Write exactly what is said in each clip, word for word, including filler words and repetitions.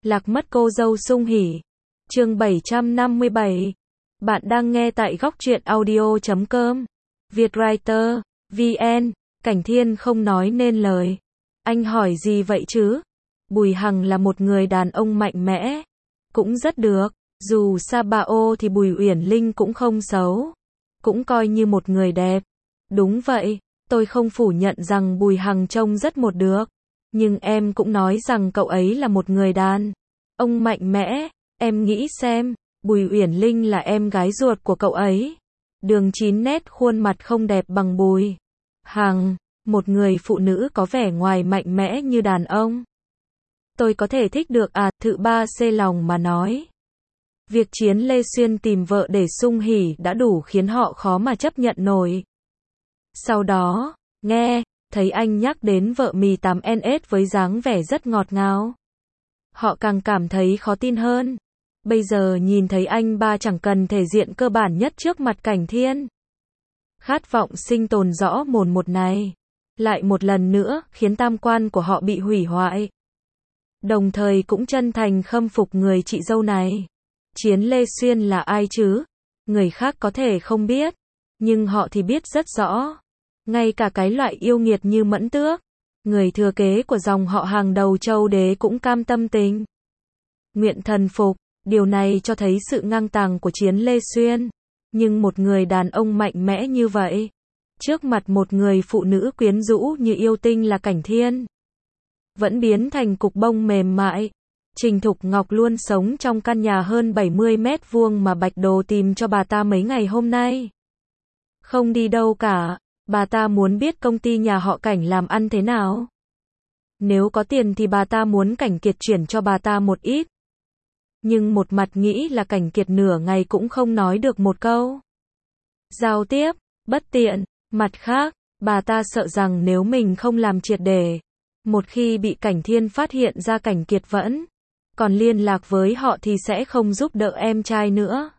Lạc mất cô dâu Sung Hỉ. Chương bảy trăm năm mươi bảy. Bạn đang nghe tại góc truyện audio chấm com. Vietwriter, vê en. Cảnh Thiên không nói nên lời. Anh hỏi gì vậy chứ? Bùi Hằng là một người đàn ông mạnh mẽ. Cũng rất được. Dù Sa Bao thì Bùi Uyển Linh cũng không xấu. Cũng coi như một người đẹp. Đúng vậy, tôi không phủ nhận rằng Bùi Hằng trông rất một được. Nhưng em cũng nói rằng cậu ấy là một người đàn ông mạnh mẽ. Em nghĩ xem, Bùi Uyển Linh là em gái ruột của cậu ấy. Đường chín nét khuôn mặt không đẹp bằng Bùi Hằng, một người phụ nữ có vẻ ngoài mạnh mẽ như đàn ông. Tôi có thể thích được à, Thự Ba xê lòng mà nói. Việc Chiến Lê Xuyên tìm vợ để Sung Hỉ đã đủ khiến họ khó mà chấp nhận nổi. Sau đó, nghe thấy anh nhắc đến vợ mì tám en ét với dáng vẻ rất ngọt ngào, họ càng cảm thấy khó tin hơn. Bây giờ nhìn thấy anh ba chẳng cần thể diện cơ bản nhất trước mặt Cảnh Thiên. Khát vọng sinh tồn rõ mồn một này, lại một lần nữa khiến tam quan của họ bị hủy hoại. Đồng thời cũng chân thành khâm phục người chị dâu này. Chiến Lê Xuyên là ai chứ? Người khác có thể không biết, nhưng họ thì biết rất rõ. Ngay cả cái loại yêu nghiệt như Mẫn Tước, người thừa kế của dòng họ hàng đầu Châu Đế cũng cam tâm tình nguyện thần phục. Điều này cho thấy sự ngang tàng của Chiến Lê Xuyên. Nhưng một người đàn ông mạnh mẽ như vậy, trước mặt một người phụ nữ quyến rũ như yêu tinh là Cảnh Thiên, vẫn biến thành cục bông mềm mại. Trình Thục Ngọc luôn sống trong căn nhà hơn bảy mươi mét vuông mà Bạch Đồ tìm cho bà ta mấy ngày hôm nay. Không đi đâu cả, bà ta muốn biết công ty nhà họ Cảnh làm ăn thế nào. Nếu có tiền thì bà ta muốn Cảnh Kiệt chuyển cho bà ta một ít. Nhưng một mặt nghĩ là Cảnh Kiệt nửa ngày cũng không nói được một câu giao tiếp, bất tiện. Mặt khác, bà ta sợ rằng nếu mình không làm triệt để, một khi bị Cảnh Thiên phát hiện ra Cảnh Kiệt vẫn còn liên lạc với họ thì sẽ không giúp đỡ em trai nữa.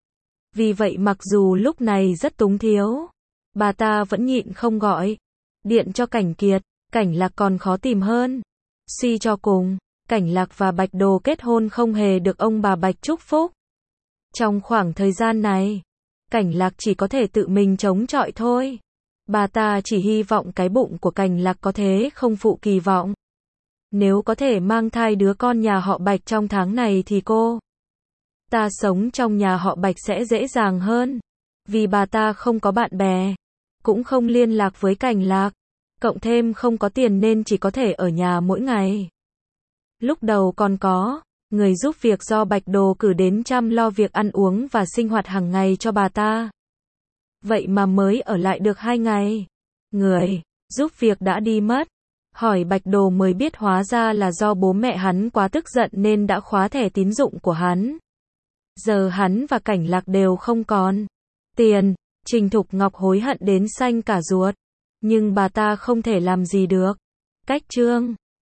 Vì vậy mặc dù lúc này rất túng thiếu, bà ta vẫn nhịn không gọi điện cho Cảnh Kiệt. Cảnh Lạc còn khó tìm hơn. Suy cho cùng, Cảnh Lạc và Bạch Đồ kết hôn không hề được ông bà Bạch chúc phúc. Trong khoảng thời gian này, Cảnh Lạc chỉ có thể tự mình chống chọi thôi. Bà ta chỉ hy vọng cái bụng của Cảnh Lạc có thế không phụ kỳ vọng. Nếu có thể mang thai đứa con nhà họ Bạch trong tháng này thì cô ta sống trong nhà họ Bạch sẽ dễ dàng hơn. Vì bà ta không có bạn bè, cũng không liên lạc với Cảnh Lạc, cộng thêm không có tiền nên chỉ có thể ở nhà mỗi ngày. Lúc đầu còn có người giúp việc do Bạch Đồ cử đến chăm lo việc ăn uống và sinh hoạt hàng ngày cho bà ta. Vậy mà mới ở lại được hai ngày, người giúp việc đã đi mất. Hỏi Bạch Đồ mới biết hóa ra là do bố mẹ hắn quá tức giận nên đã khóa thẻ tín dụng của hắn. Giờ hắn và Cảnh Lạc đều không còn tiền. Trình Thục Ngọc hối hận đến xanh cả ruột, nhưng bà ta không thể làm gì được. Cách chương